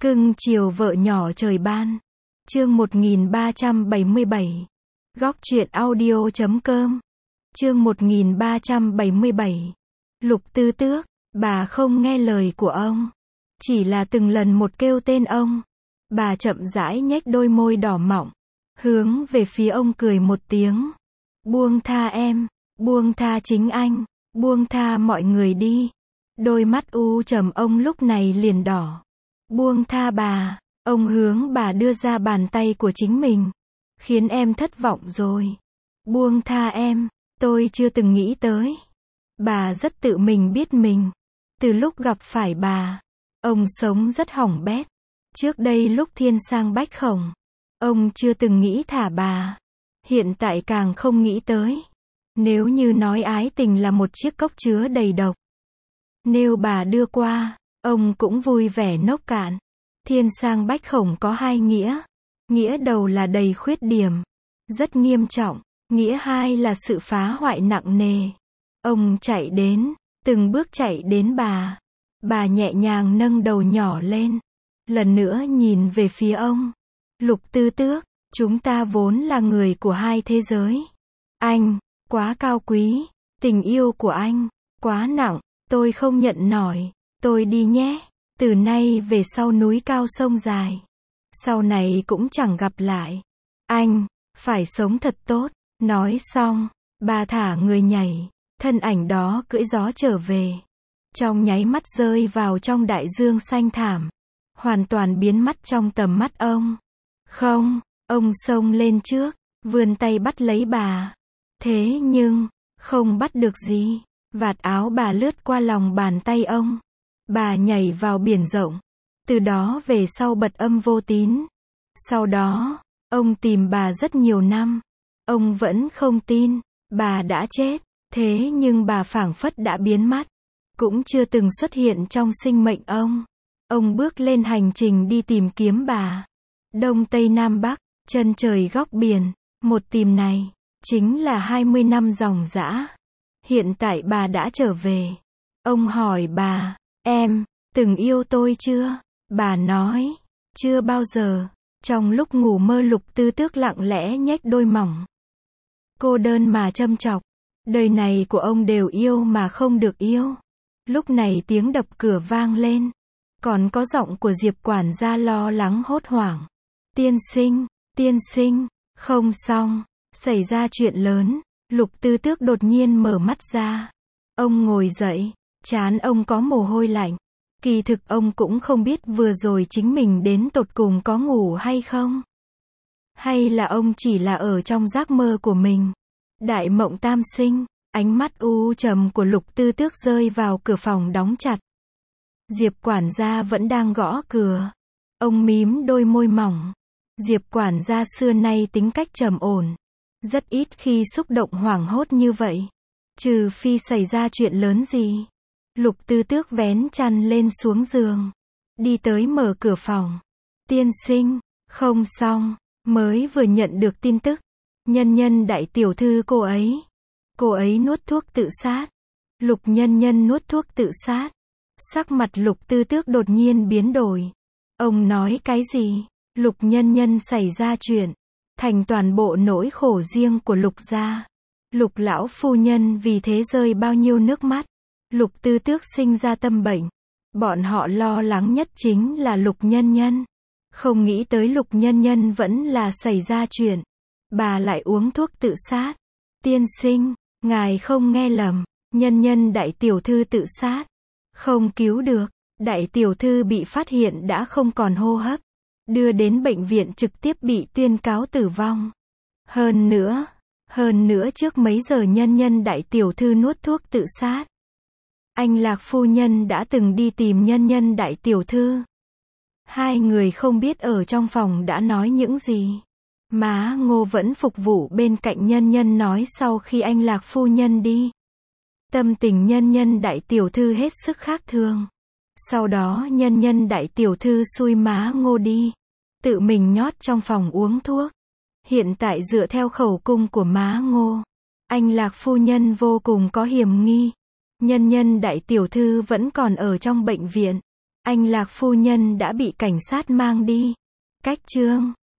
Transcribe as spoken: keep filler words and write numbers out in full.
Cưng chiều vợ nhỏ trời ban. Chương một nghìn ba trăm bảy mươi bảy. Góc truyện audio chấm com. Chương một nghìn ba trăm bảy mươi bảy. Lục Tư Tước, bà không nghe lời của ông. Chỉ là từng lần một kêu tên ông. Bà chậm rãi nhếch đôi môi đỏ mọng. Hướng về phía ông cười một tiếng. Buông tha em, buông tha chính anh, buông tha mọi người đi. Đôi mắt u trầm ông lúc này liền đỏ. Buông tha bà, ông hướng bà đưa ra bàn tay của chính mình. Khiến em thất vọng rồi. Buông tha em, tôi chưa từng nghĩ tới. Bà rất tự mình biết mình. Từ lúc gặp phải bà, ông sống rất hỏng bét. Trước đây lúc thiên sang bách khổng, ông chưa từng nghĩ thả bà. Hiện tại càng không nghĩ tới. Nếu như nói ái tình là một chiếc cốc chứa đầy độc, nếu bà đưa qua, ông cũng vui vẻ nốc cạn. Thiên sang bách khổng có hai nghĩa. Nghĩa đầu là đầy khuyết điểm, rất nghiêm trọng. Nghĩa hai là sự phá hoại nặng nề. Ông chạy đến, từng bước chạy đến bà. Bà nhẹ nhàng nâng đầu nhỏ lên. Lần nữa nhìn về phía ông. Lục Tư Tước, chúng ta vốn là người của hai thế giới. Anh, quá cao quý. Tình yêu của anh, quá nặng. Tôi không nhận nổi. Tôi đi nhé. Từ nay về sau núi cao sông dài. Sau này cũng chẳng gặp lại. Anh, phải sống thật tốt. Nói xong, bà thả người nhảy. Thân ảnh đó cưỡi gió trở về. Trong nháy mắt rơi vào trong đại dương xanh thảm. Hoàn toàn biến mất trong tầm mắt ông. Không, ông xông lên trước, vươn tay bắt lấy bà. Thế nhưng, không bắt được gì. Vạt áo bà lướt qua lòng bàn tay ông. Bà nhảy vào biển rộng. Từ đó về sau bật âm vô tín. Sau đó, ông tìm bà rất nhiều năm. Ông vẫn không tin, bà đã chết. Thế nhưng bà phảng phất đã biến mất. Cũng chưa từng xuất hiện trong sinh mệnh ông. Ông bước lên hành trình đi tìm kiếm bà. Đông Tây Nam Bắc, chân trời góc biển. Một tìm này, chính là hai mươi năm dòng dã. Hiện tại bà đã trở về. Ông hỏi bà, em, từng yêu tôi chưa? Bà nói, chưa bao giờ. Trong lúc ngủ mơ Lục Tư Tước lặng lẽ nhếch đôi mỏng. Cô đơn mà châm chọc. Đời này của ông đều yêu mà không được yêu. Lúc này tiếng đập cửa vang lên. Còn có giọng của Diệp quản gia lo lắng hốt hoảng. Tiên sinh, tiên sinh, không xong, xảy ra chuyện lớn. Lục Tư Tước đột nhiên mở mắt ra. Ông ngồi dậy, trán ông có mồ hôi lạnh. Kỳ thực ông cũng không biết vừa rồi chính mình đến tột cùng có ngủ hay không. Hay là ông chỉ là ở trong giấc mơ của mình. Đại mộng tam sinh, ánh mắt u trầm của Lục Tư Tước rơi vào cửa phòng đóng chặt. Diệp quản gia vẫn đang gõ cửa. Ông mím đôi môi mỏng. Diệp quản gia xưa nay tính cách trầm ổn. Rất ít khi xúc động hoảng hốt như vậy. Trừ phi xảy ra chuyện lớn gì. Lục Tư Tước vén chăn lên xuống giường. Đi tới mở cửa phòng. Tiên sinh, không xong. Mới vừa nhận được tin tức. Nhân nhân đại tiểu thư cô ấy. Cô ấy nuốt thuốc tự sát. Lục nhân nhân nuốt thuốc tự sát. Sắc mặt Lục Tư Tước đột nhiên biến đổi. Ông nói cái gì? Lục nhân nhân xảy ra chuyện. Thành toàn bộ nỗi khổ riêng của Lục gia. Lục lão phu nhân vì thế rơi bao nhiêu nước mắt. Lục Tư Tước sinh ra tâm bệnh. Bọn họ lo lắng nhất chính là Lục nhân nhân. Không nghĩ tới Lục nhân nhân vẫn là xảy ra chuyện. Bà lại uống thuốc tự sát. Tiên sinh, ngài không nghe lầm. Nhân nhân đại tiểu thư tự sát. Không cứu được. Đại tiểu thư bị phát hiện đã không còn hô hấp. Đưa đến bệnh viện trực tiếp bị tuyên cáo tử vong. Hơn nữa, hơn nữa trước mấy giờ nhân nhân đại tiểu thư nuốt thuốc tự sát. Anh Lạc phu nhân đã từng đi tìm nhân nhân đại tiểu thư. Hai người không biết ở trong phòng đã nói những gì. Má Ngô vẫn phục vụ bên cạnh nhân nhân nói sau khi anh Lạc phu nhân đi. Tâm tình nhân nhân đại tiểu thư hết sức khác thường. Sau đó nhân nhân đại tiểu thư xui má Ngô đi. Tự mình nhót trong phòng uống thuốc. Hiện tại dựa theo khẩu cung của má Ngô, anh Lạc phu nhân vô cùng có hiểm nghi. Nhân nhân đại tiểu thư vẫn còn ở trong bệnh viện. Anh Lạc phu nhân đã bị cảnh sát mang đi. Cách chương